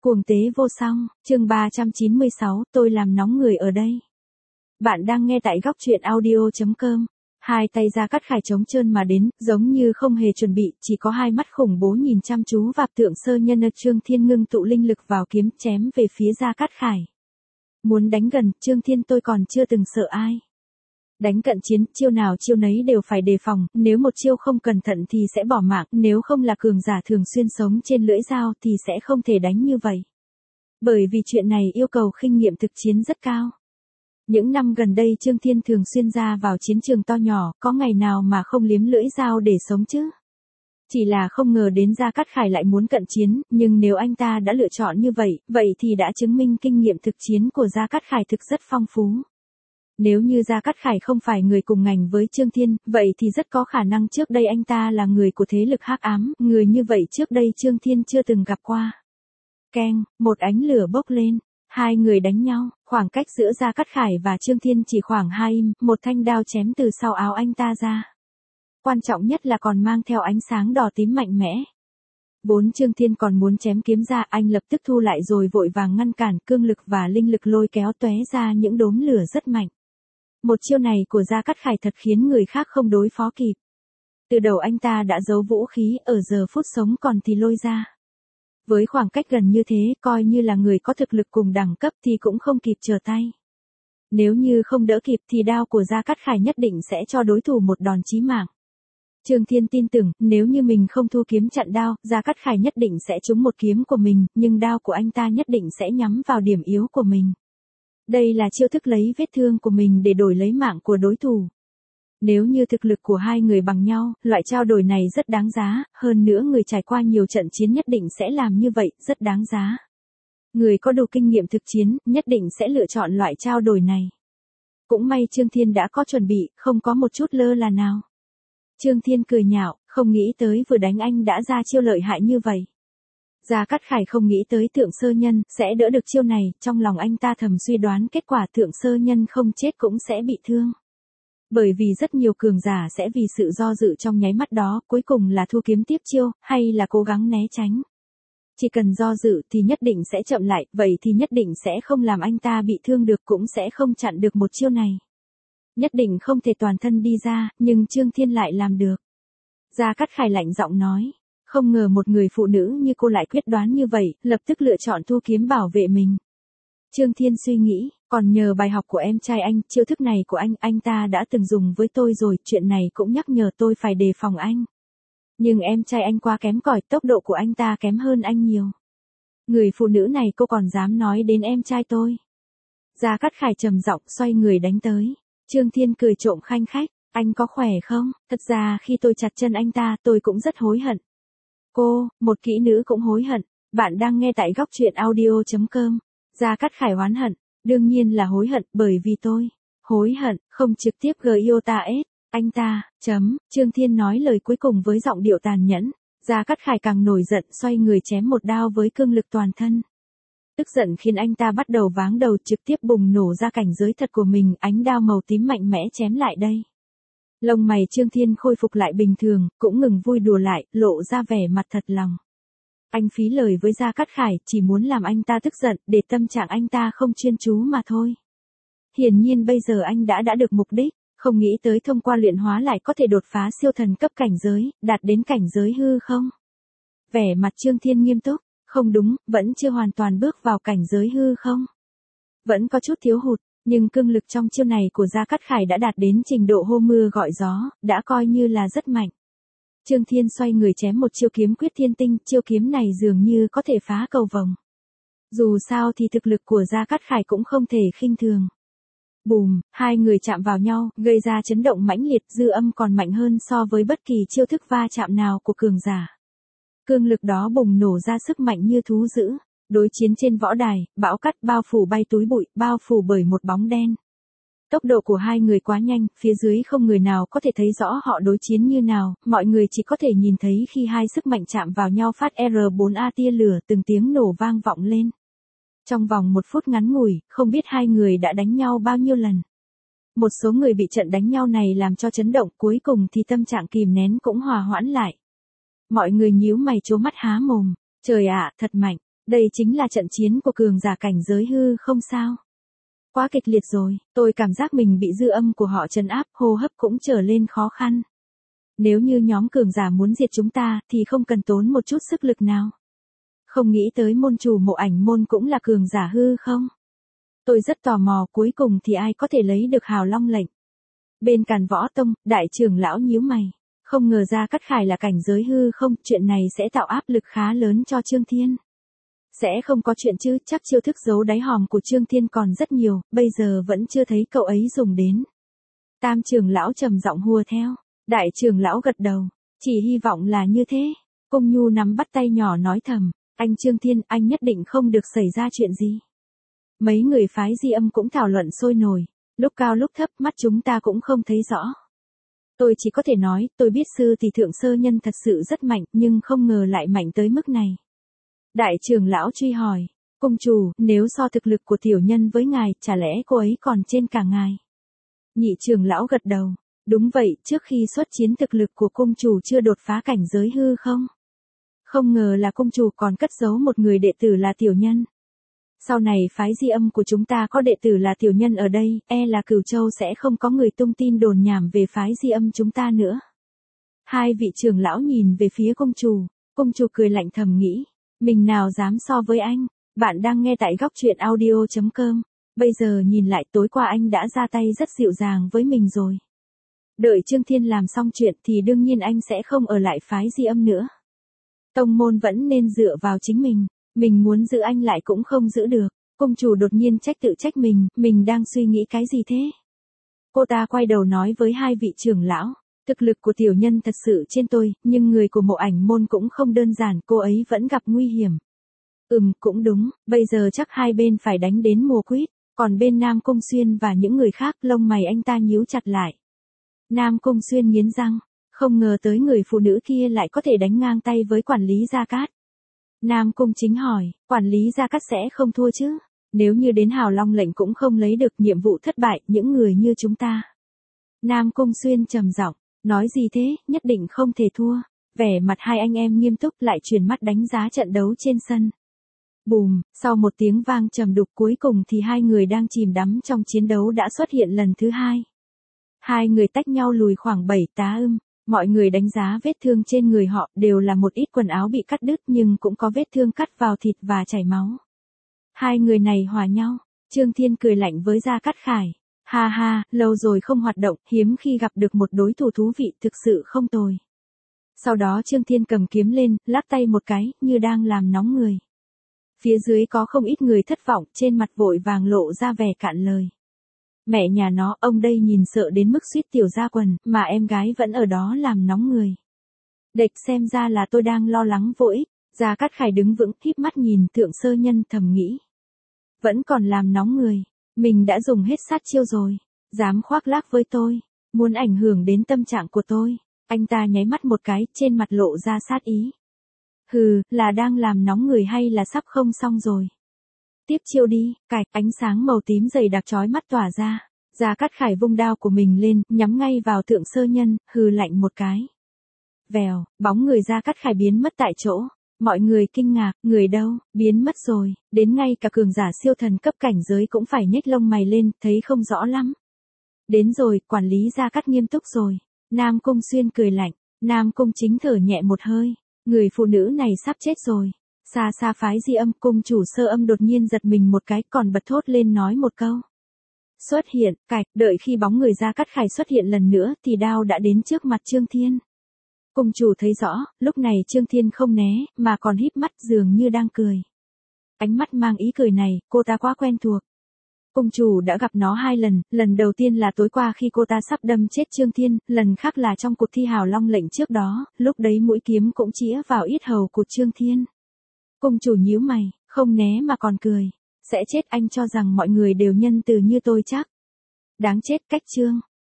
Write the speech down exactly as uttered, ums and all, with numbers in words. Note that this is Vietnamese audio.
Cuồng tế vô song, chương ba trăm chín mươi sáu, tôi làm nóng người ở đây. Bạn đang nghe tại góc truyện audio chấm com. Hai tay Gia Cát Khải trống trơn mà đến, giống như không hề chuẩn bị, chỉ có hai mắt khủng bố nhìn chăm chú vào Tượng Sơ Nhân. Trương Thiên ngưng tụ linh lực vào kiếm chém về phía Gia Cát Khải. Muốn đánh gần, Trương Thiên tôi còn chưa từng sợ ai. Đánh cận chiến, chiêu nào chiêu nấy đều phải đề phòng, nếu một chiêu không cẩn thận thì sẽ bỏ mạng, nếu không là cường giả thường xuyên sống trên lưỡi dao thì sẽ không thể đánh như vậy. Bởi vì chuyện này yêu cầu kinh nghiệm thực chiến rất cao. Những năm gần đây Trương Thiên thường xuyên ra vào chiến trường to nhỏ, có ngày nào mà không liếm lưỡi dao để sống chứ? Chỉ là không ngờ đến Gia Cát Khải lại muốn cận chiến, nhưng nếu anh ta đã lựa chọn như vậy, vậy thì đã chứng minh kinh nghiệm thực chiến của Gia Cát Khải thực rất phong phú. Nếu như Gia Cát Khải không phải người cùng ngành với Trương Thiên, vậy thì rất có khả năng trước đây anh ta là người của thế lực hắc ám, người như vậy trước đây Trương Thiên chưa từng gặp qua. Keng, một ánh lửa bốc lên, hai người đánh nhau, khoảng cách giữa Gia Cát Khải và Trương Thiên chỉ khoảng hai im, một thanh đao chém từ sau áo anh ta ra. Quan trọng nhất là còn mang theo ánh sáng đỏ tím mạnh mẽ. Vốn Trương Thiên còn muốn chém kiếm ra, anh lập tức thu lại rồi vội vàng ngăn cản, cương lực và linh lực lôi kéo tóe ra những đốm lửa rất mạnh. Một chiêu này của Gia Cát Khải thật khiến người khác không đối phó kịp. Từ đầu anh ta đã giấu vũ khí, ở giờ phút sống còn thì lôi ra. Với khoảng cách gần như thế, coi như là người có thực lực cùng đẳng cấp thì cũng không kịp trở tay. Nếu như không đỡ kịp thì đao của Gia Cát Khải nhất định sẽ cho đối thủ một đòn chí mạng. Trương Thiên tin tưởng, nếu như mình không thu kiếm chặn đao, Gia Cát Khải nhất định sẽ trúng một kiếm của mình, nhưng đao của anh ta nhất định sẽ nhắm vào điểm yếu của mình. Đây là chiêu thức lấy vết thương của mình để đổi lấy mạng của đối thủ. Nếu như thực lực của hai người bằng nhau, loại trao đổi này rất đáng giá, hơn nữa người trải qua nhiều trận chiến nhất định sẽ làm như vậy, rất đáng giá. Người có đủ kinh nghiệm thực chiến, nhất định sẽ lựa chọn loại trao đổi này. Cũng may Trương Thiên đã có chuẩn bị, không có một chút lơ là nào. Trương Thiên cười nhạo, không nghĩ tới vừa đánh anh đã ra chiêu lợi hại như vậy. Gia Cát Khải không nghĩ tới Tượng Sơ Nhân sẽ đỡ được chiêu này, trong lòng anh ta thầm suy đoán kết quả Tượng Sơ Nhân không chết cũng sẽ bị thương. Bởi vì rất nhiều cường giả sẽ vì sự do dự trong nháy mắt đó, cuối cùng là thua kiếm tiếp chiêu, hay là cố gắng né tránh. Chỉ cần do dự thì nhất định sẽ chậm lại, vậy thì nhất định sẽ không làm anh ta bị thương được, cũng sẽ không chặn được một chiêu này. Nhất định không thể toàn thân đi ra, nhưng Trương Thiên lại làm được. Gia Cát Khải lạnh giọng nói. Không ngờ một người phụ nữ như cô lại quyết đoán như vậy, lập tức lựa chọn thu kiếm bảo vệ mình. Trương Thiên suy nghĩ, còn nhờ bài học của em trai anh, chiêu thức này của anh, anh ta đã từng dùng với tôi rồi, chuyện này cũng nhắc nhở tôi phải đề phòng anh. Nhưng em trai anh quá kém cỏi, tốc độ của anh ta kém hơn anh nhiều. Người phụ nữ này cô còn dám nói đến em trai tôi. Gia Cát Khải trầm giọng xoay người đánh tới. Trương Thiên cười trộm khanh khách, anh có khỏe không? Thật ra khi tôi chặt chân anh ta tôi cũng rất hối hận. Cô, một kỹ nữ cũng hối hận. Bạn đang nghe tại góc truyện audio chấm com. Gia Cát Khải oán hận, đương nhiên là hối hận, bởi vì tôi hối hận, không trực tiếp gờ yêu ta ết, anh ta, chấm, Trương Thiên nói lời cuối cùng với giọng điệu tàn nhẫn. Gia Cát Khải càng nổi giận, xoay người chém một đao với cương lực toàn thân. Tức giận khiến anh ta bắt đầu váng đầu, trực tiếp bùng nổ ra cảnh giới thật của mình, ánh đao màu tím mạnh mẽ chém lại đây. Lông mày Trương Thiên khôi phục lại bình thường, cũng ngừng vui đùa lại, lộ ra vẻ mặt thật lòng. Anh phí lời với Gia Cát Khải, chỉ muốn làm anh ta tức giận, để tâm trạng anh ta không chuyên chú mà thôi. Hiển nhiên bây giờ anh đã đã được mục đích, không nghĩ tới thông qua luyện hóa lại có thể đột phá siêu thần cấp cảnh giới, đạt đến cảnh giới hư không. Vẻ mặt Trương Thiên nghiêm túc, không đúng, vẫn chưa hoàn toàn bước vào cảnh giới hư không. Vẫn có chút thiếu hụt. Nhưng cương lực trong chiêu này của Gia Cát Khải đã đạt đến trình độ hô mưa gọi gió, đã coi như là rất mạnh. Trương Thiên xoay người chém một chiêu kiếm quyết thiên tinh, chiêu kiếm này dường như có thể phá cầu vồng. Dù sao thì thực lực của Gia Cát Khải cũng không thể khinh thường. Bùm, hai người chạm vào nhau, gây ra chấn động mãnh liệt, dư âm còn mạnh hơn so với bất kỳ chiêu thức va chạm nào của cường giả. Cương lực đó bùng nổ ra sức mạnh như thú dữ. Đối chiến trên võ đài, bão cát bao phủ bay túi bụi, bao phủ bởi một bóng đen. Tốc độ của hai người quá nhanh, phía dưới không người nào có thể thấy rõ họ đối chiến như nào, mọi người chỉ có thể nhìn thấy khi hai sức mạnh chạm vào nhau phát R bốn A tia lửa, từng tiếng nổ vang vọng lên. Trong vòng một phút ngắn ngủi, không biết hai người đã đánh nhau bao nhiêu lần. Một số người bị trận đánh nhau này làm cho chấn động, cuối cùng thì tâm trạng kìm nén cũng hòa hoãn lại. Mọi người nhíu mày trố mắt há mồm, trời ạ, thật mạnh. Đây chính là trận chiến của cường giả cảnh giới hư không sao? Quá kịch liệt rồi, tôi cảm giác mình bị dư âm của họ trấn áp, hô hấp cũng trở lên khó khăn. Nếu như nhóm cường giả muốn diệt chúng ta, thì không cần tốn một chút sức lực nào. Không nghĩ tới môn chủ Mộ Ảnh môn cũng là cường giả hư không? Tôi rất tò mò cuối cùng thì ai có thể lấy được Hào Long lệnh. Bên Càn Võ Tông, đại trưởng lão nhíu mày. Không ngờ Gia Cát Khải là cảnh giới hư không, chuyện này sẽ tạo áp lực khá lớn cho Trương Thiên. Sẽ không có chuyện chứ, chắc chiêu thức giấu đáy hòm của Trương Thiên còn rất nhiều, bây giờ vẫn chưa thấy cậu ấy dùng đến. Tam trưởng lão trầm giọng hùa theo. Đại trưởng lão gật đầu. Chỉ hy vọng là như thế. Cung Nhu nắm bắt tay nhỏ nói thầm. Anh Trương Thiên, anh nhất định không được xảy ra chuyện gì. Mấy người phái Di Âm cũng thảo luận sôi nổi. Lúc cao lúc thấp, mắt chúng ta cũng không thấy rõ. Tôi chỉ có thể nói, tôi biết sư tỷ thượng sơ nhân thật sự rất mạnh, nhưng không ngờ lại mạnh tới mức này. Đại trưởng lão truy hỏi, cung chủ, nếu so thực lực của tiểu nhân với ngài, chả lẽ cô ấy còn trên cả ngài? Nhị trưởng lão gật đầu, đúng vậy, trước khi xuất chiến thực lực của cung chủ chưa đột phá cảnh giới hư không? Không ngờ là cung chủ còn cất giấu một người đệ tử là tiểu nhân. Sau này phái Di Âm của chúng ta có đệ tử là tiểu nhân ở đây, e là Cửu Châu sẽ không có người tung tin đồn nhảm về phái Di Âm chúng ta nữa. Hai vị trưởng lão nhìn về phía cung chủ, cung chủ cười lạnh thầm nghĩ, mình nào dám so với anh. Bạn đang nghe tại góc truyện audio chấm com. Bây giờ nhìn lại tối qua anh đã ra tay rất dịu dàng với mình rồi. Đợi Trương Thiên làm xong chuyện thì đương nhiên anh sẽ không ở lại phái Di Âm nữa. Tông môn vẫn nên dựa vào chính mình. Mình muốn giữ anh lại cũng không giữ được. Cung chủ đột nhiên trách tự trách mình, mình đang suy nghĩ cái gì thế? Cô ta quay đầu nói với hai vị trưởng lão, thực lực của tiểu nhân thật sự trên tôi, nhưng người của Mộ Ảnh môn cũng không đơn giản, cô ấy vẫn gặp nguy hiểm. Ừm, cũng đúng, bây giờ chắc hai bên phải đánh đến mùa quýt, còn bên Nam Cung Xuyên và những người khác, lông mày anh ta nhíu chặt lại. Nam Cung Xuyên nghiến răng, không ngờ tới người phụ nữ kia lại có thể đánh ngang tay với quản lý Gia Cát. Nam Cung Chính hỏi, quản lý Gia Cát sẽ không thua chứ? Nếu như đến Hào Long lệnh cũng không lấy được, nhiệm vụ thất bại, những người như chúng ta. Nam Cung Xuyên trầm giọng, nói gì thế, nhất định không thể thua. Vẻ mặt hai anh em nghiêm túc lại chuyển mắt đánh giá trận đấu trên sân. Bùm, sau một tiếng vang trầm đục cuối cùng thì hai người đang chìm đắm trong chiến đấu đã xuất hiện lần thứ hai. Hai người tách nhau lùi khoảng bảy tá ưm. Mọi người đánh giá vết thương trên người họ đều là một ít quần áo bị cắt đứt nhưng cũng có vết thương cắt vào thịt và chảy máu. Hai người này hòa nhau, Trương Thiên cười lạnh với Gia Cát Khải. Ha ha, lâu rồi không hoạt động, hiếm khi gặp được một đối thủ thú vị, thực sự không tồi. Sau đó Trương Thiên cầm kiếm lên, lắc tay một cái, như đang làm nóng người. Phía dưới có không ít người thất vọng, trên mặt vội vàng lộ ra vẻ cạn lời. Mẹ nhà nó, ông đây nhìn sợ đến mức suýt tiểu ra quần, mà em gái vẫn ở đó làm nóng người. Địch xem ra là tôi đang lo lắng vô ích. Gia Cát Khải đứng vững, híp mắt nhìn thượng sơ nhân thầm nghĩ. Vẫn còn làm nóng người, mình đã dùng hết sát chiêu rồi, dám khoác lác với tôi, muốn ảnh hưởng đến tâm trạng của tôi. Anh ta nháy mắt một cái, trên mặt lộ ra sát ý. Hừ, là đang làm nóng người hay là sắp không xong rồi? Tiếp chiêu đi, cạch, ánh sáng màu tím dày đặc chói mắt tỏa ra. Gia Cát Khải vung đao của mình lên, nhắm ngay vào thượng sơ nhân, hừ lạnh một cái. Vèo, bóng người Gia Cát Khải biến mất tại chỗ. Mọi người kinh ngạc, người đâu, biến mất rồi, đến ngay cả cường giả siêu thần cấp cảnh giới cũng phải nhếch lông mày lên, thấy không rõ lắm. Đến rồi, quản lý Gia Cát nghiêm túc rồi. Nam Cung Xuyên cười lạnh, Nam Cung Chính thở nhẹ một hơi, người phụ nữ này sắp chết rồi. Xa xa phái Di Âm, cung chủ Sơ Âm đột nhiên giật mình một cái, còn bật thốt lên nói một câu. Xuất hiện, cạch, đợi khi bóng người Gia Cát Khải xuất hiện lần nữa thì đao đã đến trước mặt Trương Thiên. Cung chủ thấy rõ, lúc này Trương Thiên không né, mà còn híp mắt dường như đang cười. Ánh mắt mang ý cười này, cô ta quá quen thuộc. Cung chủ đã gặp nó hai lần, lần đầu tiên là tối qua khi cô ta sắp đâm chết Trương Thiên, lần khác là trong cuộc thi Hào Long lệnh trước đó, lúc đấy mũi kiếm cũng chĩa vào yết hầu của Trương Thiên. Cung chủ nhíu mày, không né mà còn cười. Sẽ chết, anh cho rằng mọi người đều nhân từ như tôi chắc. Đáng chết, cách chương.